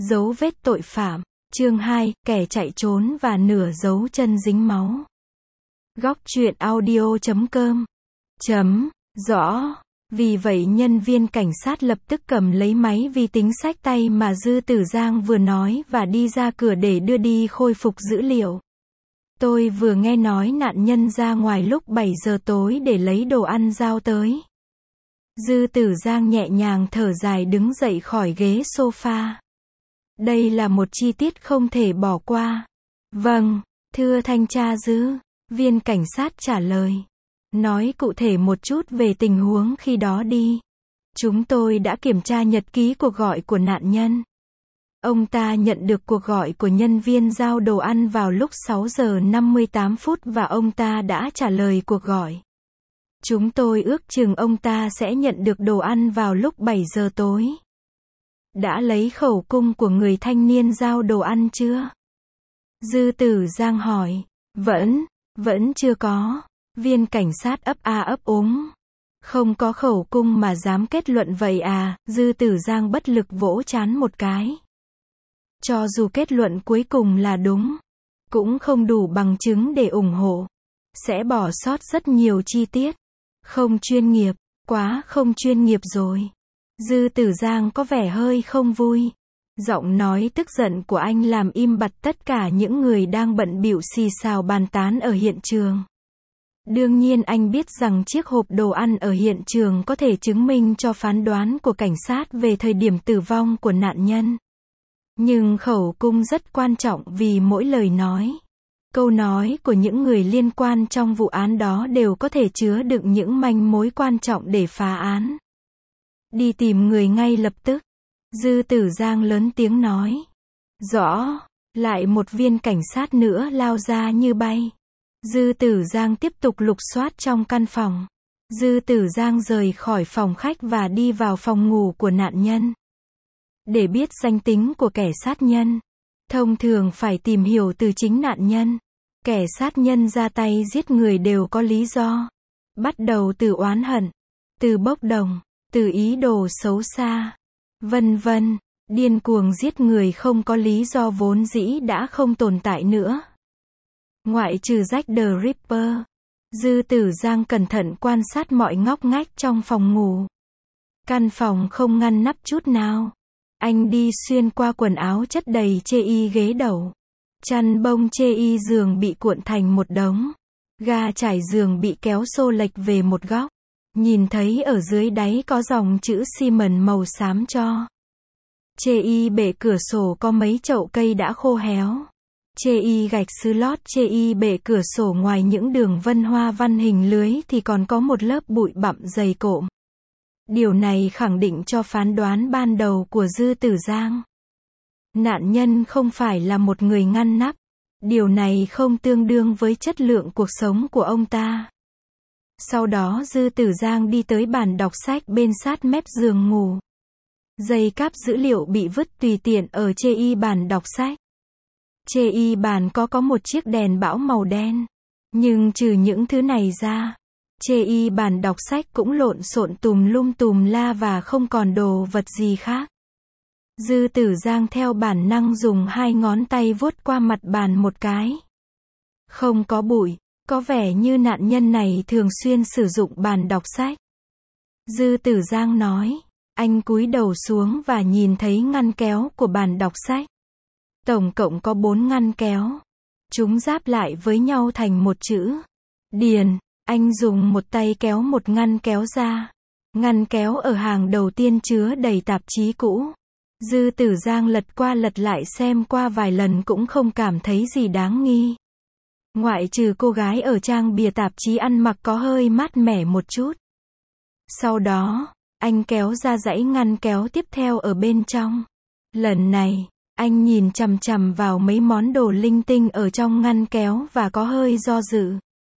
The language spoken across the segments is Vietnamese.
Dấu vết tội phạm. Chương 2, kẻ chạy trốn và nửa dấu chân dính máu. Góc truyện audio.com. Rõ. Vì vậy nhân viên cảnh sát lập tức cầm lấy máy vi tính xách tay mà Dư Tử Giang vừa nói và đi ra cửa để đưa đi khôi phục dữ liệu. Tôi vừa nghe nói nạn nhân ra ngoài lúc 7 giờ tối để lấy đồ ăn giao tới. Dư Tử Giang nhẹ nhàng thở dài đứng dậy khỏi ghế sofa. Đây là một chi tiết không thể bỏ qua. Vâng, thưa thanh tra Dư, viên cảnh sát trả lời. Nói cụ thể một chút về tình huống khi đó đi. Chúng tôi đã kiểm tra nhật ký cuộc gọi của nạn nhân. Ông ta nhận được cuộc gọi của nhân viên giao đồ ăn vào lúc 6 giờ 58 phút và ông ta đã trả lời cuộc gọi. Chúng tôi ước chừng ông ta sẽ nhận được đồ ăn vào lúc 7 giờ tối. Đã lấy khẩu cung của người thanh niên giao đồ ăn chưa? Dư Tử Giang hỏi. Vẫn chưa có. Viên cảnh sát ấp a ấp úng. Không có khẩu cung mà dám kết luận vậy à? Dư Tử Giang bất lực vỗ trán một cái. Cho dù kết luận cuối cùng là đúng, cũng không đủ bằng chứng để ủng hộ. Sẽ bỏ sót rất nhiều chi tiết. Không chuyên nghiệp, quá không chuyên nghiệp rồi. Dư Tử Giang có vẻ hơi không vui. Giọng nói tức giận của anh làm im bặt tất cả những người đang bận bịu xì xào bàn tán ở hiện trường. Đương nhiên anh biết rằng chiếc hộp đồ ăn ở hiện trường có thể chứng minh cho phán đoán của cảnh sát về thời điểm tử vong của nạn nhân. Nhưng khẩu cung rất quan trọng vì mỗi lời nói, câu nói của những người liên quan trong vụ án đó đều có thể chứa đựng những manh mối quan trọng để phá án. Đi tìm người ngay lập tức. Dư Tử Giang lớn tiếng nói. Rõ. Lại một viên cảnh sát nữa lao ra như bay. Dư Tử Giang tiếp tục lục soát trong căn phòng. Dư Tử Giang rời khỏi phòng khách và đi vào phòng ngủ của nạn nhân. Để biết danh tính của kẻ sát nhân, thông thường phải tìm hiểu từ chính nạn nhân. Kẻ sát nhân ra tay giết người đều có lý do. Bắt đầu từ oán hận, từ bốc đồng, từ ý đồ xấu xa, vân vân. Điên cuồng giết người không có lý do vốn dĩ đã không tồn tại nữa. Ngoại trừ Jack the Ripper, Dư Tử Giang cẩn thận quan sát mọi ngóc ngách trong phòng ngủ. Căn phòng không ngăn nắp chút nào. Anh đi xuyên qua quần áo chất đầy chê y ghế đầu. Chăn bông chê y giường bị cuộn thành một đống. Ga trải giường bị kéo xô lệch về một góc. Nhìn thấy ở dưới đáy có dòng chữ xi mần màu xám cho. Chê y bệ cửa sổ có mấy chậu cây đã khô héo. Chê y gạch sứ lót chê y bệ cửa sổ ngoài những đường vân hoa văn hình lưới thì còn có một lớp bụi bặm dày cộm. Điều này khẳng định cho phán đoán ban đầu của Dư Tử Giang. Nạn nhân không phải là một người ngăn nắp. Điều này không tương đương với chất lượng cuộc sống của ông ta. Sau đó Dư Tử Giang đi tới bàn đọc sách bên sát mép giường ngủ. Dây cáp dữ liệu bị vứt tùy tiện ở chê y bàn đọc sách. Chê y bàn có một chiếc đèn bão màu đen. Nhưng trừ những thứ này ra, chê y bàn đọc sách cũng lộn xộn tùm lum tùm la và không còn đồ vật gì khác. Dư Tử Giang theo bản năng dùng hai ngón tay vuốt qua mặt bàn một cái. Không có bụi, có vẻ như nạn nhân này thường xuyên sử dụng bàn đọc sách. Dư Tử Giang nói. Anh cúi đầu xuống và nhìn thấy ngăn kéo của bàn đọc sách. Tổng cộng có 4 ngăn kéo. Chúng ráp lại với nhau thành một chữ. Điền. Anh dùng một tay kéo một ngăn kéo ra. Ngăn kéo ở hàng đầu tiên chứa đầy tạp chí cũ. Dư Tử Giang lật qua lật lại xem qua vài lần cũng không cảm thấy gì đáng nghi. Ngoại trừ cô gái ở trang bìa tạp chí ăn mặc có hơi mát mẻ một chút. Sau đó, anh kéo ra dãy ngăn kéo tiếp theo ở bên trong. Lần này, anh nhìn chằm chằm vào mấy món đồ linh tinh ở trong ngăn kéo và có hơi do dự.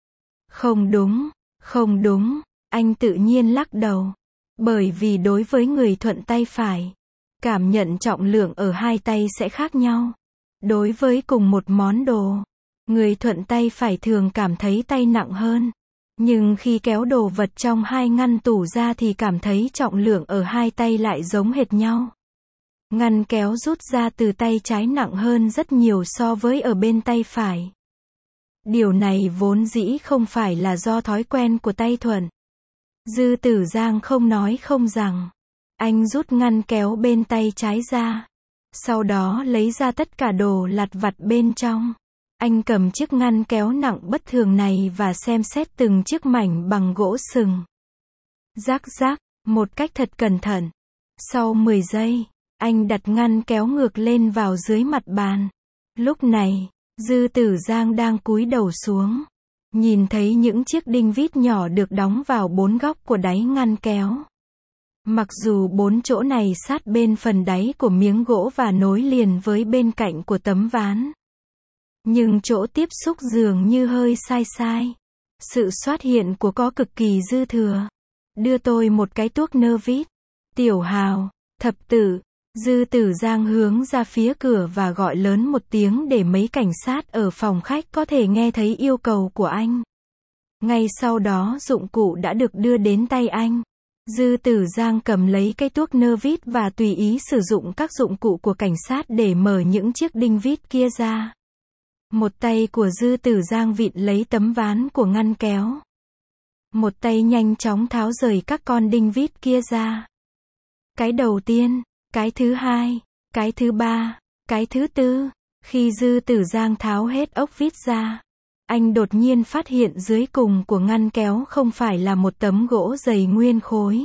Không đúng, anh tự nhiên lắc đầu. Bởi vì đối với người thuận tay phải, cảm nhận trọng lượng ở hai tay sẽ khác nhau. Đối với cùng một món đồ, người thuận tay phải thường cảm thấy tay nặng hơn. Nhưng khi kéo đồ vật trong hai ngăn tủ ra thì cảm thấy trọng lượng ở hai tay lại giống hệt nhau. Ngăn kéo rút ra từ tay trái nặng hơn rất nhiều so với ở bên tay phải. Điều này vốn dĩ không phải là do thói quen của tay thuận. Dư Tử Giang không nói không rằng. Anh rút ngăn kéo bên tay trái ra. Sau đó lấy ra tất cả đồ lặt vặt bên trong. Anh cầm chiếc ngăn kéo nặng bất thường này và xem xét từng chiếc mảnh bằng gỗ sừng. Rắc rắc, một cách thật cẩn thận. Sau 10 giây, anh đặt ngăn kéo ngược lên vào dưới mặt bàn. Lúc này, Dư Tử Giang đang cúi đầu xuống. Nhìn thấy những chiếc đinh vít nhỏ được đóng vào 4 góc của đáy ngăn kéo. Mặc dù 4 chỗ này sát bên phần đáy của miếng gỗ và nối liền với bên cạnh của tấm ván. Nhưng chỗ tiếp xúc dường như hơi sai sai. Sự xuất hiện của có cực kỳ dư thừa. Đưa tôi một cái tuốc nơ vít. Tiểu Hào, thập tử. Dư Tử Giang hướng ra phía cửa và gọi lớn một tiếng để mấy cảnh sát ở phòng khách có thể nghe thấy yêu cầu của anh. Ngay sau đó dụng cụ đã được đưa đến tay anh. Dư Tử Giang cầm lấy cây tuốc nơ vít và tùy ý sử dụng các dụng cụ của cảnh sát để mở những chiếc đinh vít kia ra. Một tay của Dư Tử Giang vịn lấy tấm ván của ngăn kéo. Một tay nhanh chóng tháo rời các con đinh vít kia ra. Cái đầu tiên, cái thứ hai, cái thứ ba, cái thứ tư. Khi Dư Tử Giang tháo hết ốc vít ra, anh đột nhiên phát hiện dưới cùng của ngăn kéo không phải là một tấm gỗ dày nguyên khối,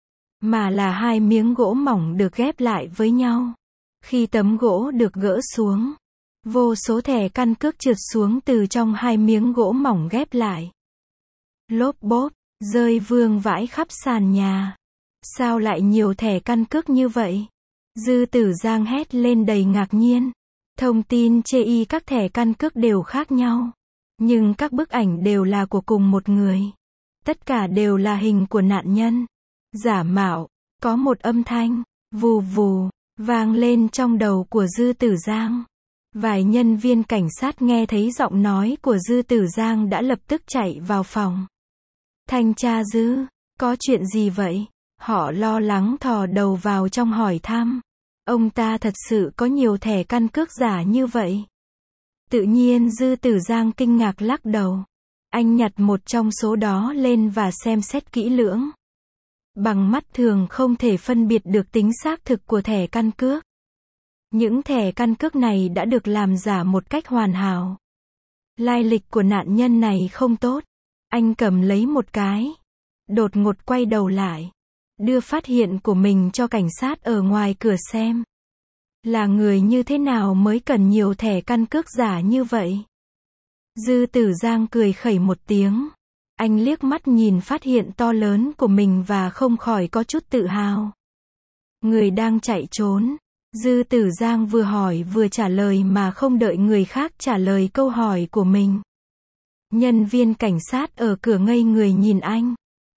mà là 2 miếng gỗ mỏng được ghép lại với nhau. Khi tấm gỗ được gỡ xuống, vô số thẻ căn cước trượt xuống từ trong 2 miếng gỗ mỏng ghép lại. Lốp bốp, rơi vương vãi khắp sàn nhà. Sao lại nhiều thẻ căn cước như vậy? Dư Tử Giang hét lên đầy ngạc nhiên. Thông tin chê các thẻ căn cước đều khác nhau. Nhưng các bức ảnh đều là của cùng một người. Tất cả đều là hình của nạn nhân. Giả mạo. Có một âm thanh, vù vù, vang lên trong đầu của Dư Tử Giang. Vài nhân viên cảnh sát nghe thấy giọng nói của Dư Tử Giang đã lập tức chạy vào phòng. Thanh tra Dư, có chuyện gì vậy? Họ lo lắng thò đầu vào trong hỏi thăm. Ông ta thật sự có nhiều thẻ căn cước giả như vậy? Tự nhiên Dư Tử Giang kinh ngạc lắc đầu. Anh nhặt một trong số đó lên và xem xét kỹ lưỡng. Bằng mắt thường không thể phân biệt được tính xác thực của thẻ căn cước. Những thẻ căn cước này đã được làm giả một cách hoàn hảo. Lai lịch của nạn nhân này không tốt. Anh cầm lấy một cái. Đột ngột quay đầu lại. Đưa phát hiện của mình cho cảnh sát ở ngoài cửa xem. Là người như thế nào mới cần nhiều thẻ căn cước giả như vậy? Dư Tử Giang cười khẩy một tiếng. Anh liếc mắt nhìn phát hiện to lớn của mình và không khỏi có chút tự hào. Người đang chạy trốn. Dư Tử Giang vừa hỏi vừa trả lời mà không đợi người khác trả lời câu hỏi của mình. Nhân viên cảnh sát ở cửa ngây người nhìn anh.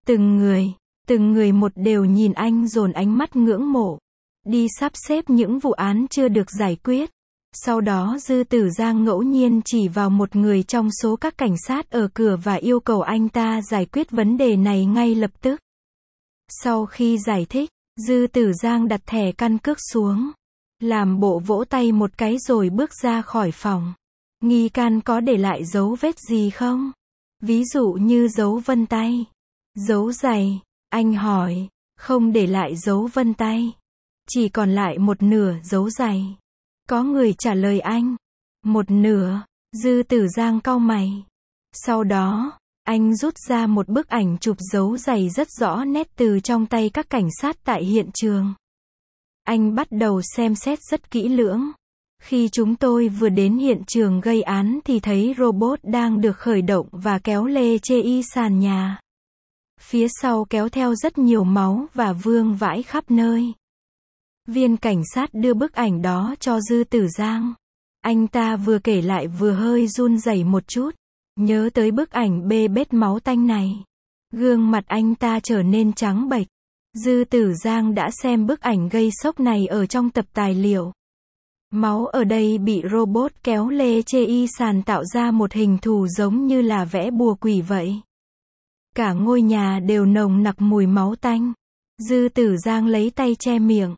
Từng người một đều nhìn anh dồn ánh mắt ngưỡng mộ. Đi sắp xếp những vụ án chưa được giải quyết. Sau đó Dư Tử Giang ngẫu nhiên chỉ vào một người trong số các cảnh sát ở cửa và yêu cầu anh ta giải quyết vấn đề này ngay lập tức. Sau khi giải thích, Dư Tử Giang đặt thẻ căn cước xuống. Làm bộ vỗ tay một cái rồi bước ra khỏi phòng. Nghi can có để lại dấu vết gì không? Ví dụ như dấu vân tay, dấu giày. Anh hỏi. Không để lại dấu vân tay. Chỉ còn lại một nửa dấu giày. Có người trả lời anh. Một nửa. Dư Tử Giang cau mày. Sau đó, anh rút ra một bức ảnh chụp dấu giày rất rõ nét từ trong tay các cảnh sát tại hiện trường. Anh bắt đầu xem xét rất kỹ lưỡng. Khi chúng tôi vừa đến hiện trường gây án thì thấy robot đang được khởi động và kéo lê chê sàn nhà. Phía sau kéo theo rất nhiều máu và vương vãi khắp nơi. Viên cảnh sát đưa bức ảnh đó cho Dư Tử Giang. Anh ta vừa kể lại vừa hơi run rẩy một chút. Nhớ tới bức ảnh bê bết máu tanh này. Gương mặt anh ta trở nên trắng bệch. Dư Tử Giang đã xem bức ảnh gây sốc này ở trong tập tài liệu. Máu ở đây bị robot kéo lê chê sàn tạo ra một hình thù giống như là vẽ bùa quỷ vậy. Cả ngôi nhà đều nồng nặc mùi máu tanh. Dư Tử Giang lấy tay che miệng.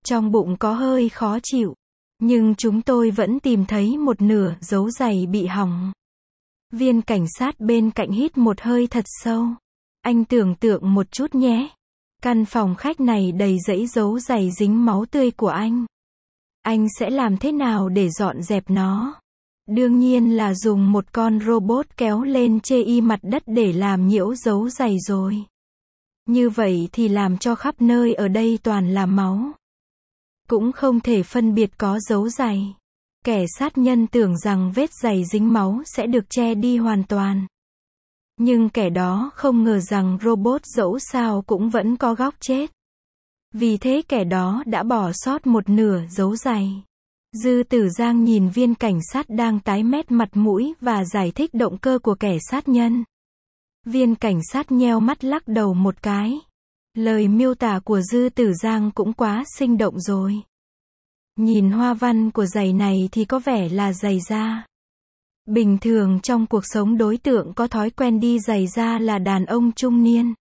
Trong bụng có hơi khó chịu. Nhưng chúng tôi vẫn tìm thấy một nửa dấu giày bị hỏng. Viên cảnh sát bên cạnh hít một hơi thật sâu. Anh tưởng tượng một chút nhé. Căn phòng khách này đầy dãy dấu giày dính máu tươi của anh. Anh sẽ làm thế nào để dọn dẹp nó? Đương nhiên là dùng một con robot kéo lên chê y mặt đất để làm nhiễu dấu giày rồi. Như vậy thì làm cho khắp nơi ở đây toàn là máu. Cũng không thể phân biệt có dấu giày. Kẻ sát nhân tưởng rằng vết giày dính máu sẽ được che đi hoàn toàn. Nhưng kẻ đó không ngờ rằng robot dẫu sao cũng vẫn có góc chết. Vì thế kẻ đó đã bỏ sót một nửa dấu giày. Dư Tử Giang nhìn viên cảnh sát đang tái mét mặt mũi và giải thích động cơ của kẻ sát nhân. Viên cảnh sát nheo mắt lắc đầu một cái. Lời miêu tả của Dư Tử Giang cũng quá sinh động rồi. Nhìn hoa văn của giày này thì có vẻ là giày da. Bình thường trong cuộc sống đối tượng có thói quen đi giày da là đàn ông trung niên.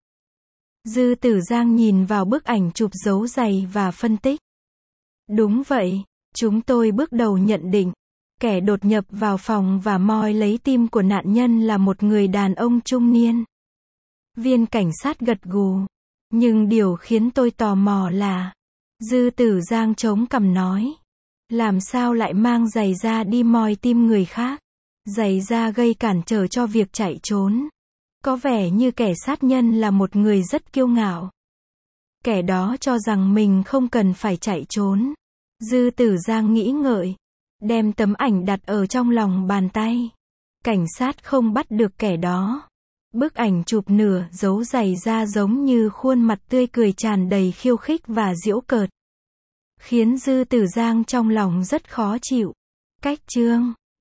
Dư Tử Giang nhìn vào bức ảnh chụp dấu giày và phân tích. Đúng vậy, chúng tôi bước đầu nhận định, kẻ đột nhập vào phòng và moi lấy tim của nạn nhân là một người đàn ông trung niên. Viên cảnh sát gật gù. Nhưng điều khiến tôi tò mò là, Dư Tử Giang chống cằm nói, làm sao lại mang giày da đi moi tim người khác? Giày da gây cản trở cho việc chạy trốn. Có vẻ như kẻ sát nhân là một người rất kiêu ngạo. Kẻ đó cho rằng mình không cần phải chạy trốn. Dư Tử Giang nghĩ ngợi, đem tấm ảnh đặt ở trong lòng bàn tay. Cảnh sát không bắt được kẻ đó. Bức ảnh chụp nửa dấu giày da giống như khuôn mặt tươi cười tràn đầy khiêu khích và giễu cợt. Khiến Dư Tử Giang trong lòng rất khó chịu. Cách chương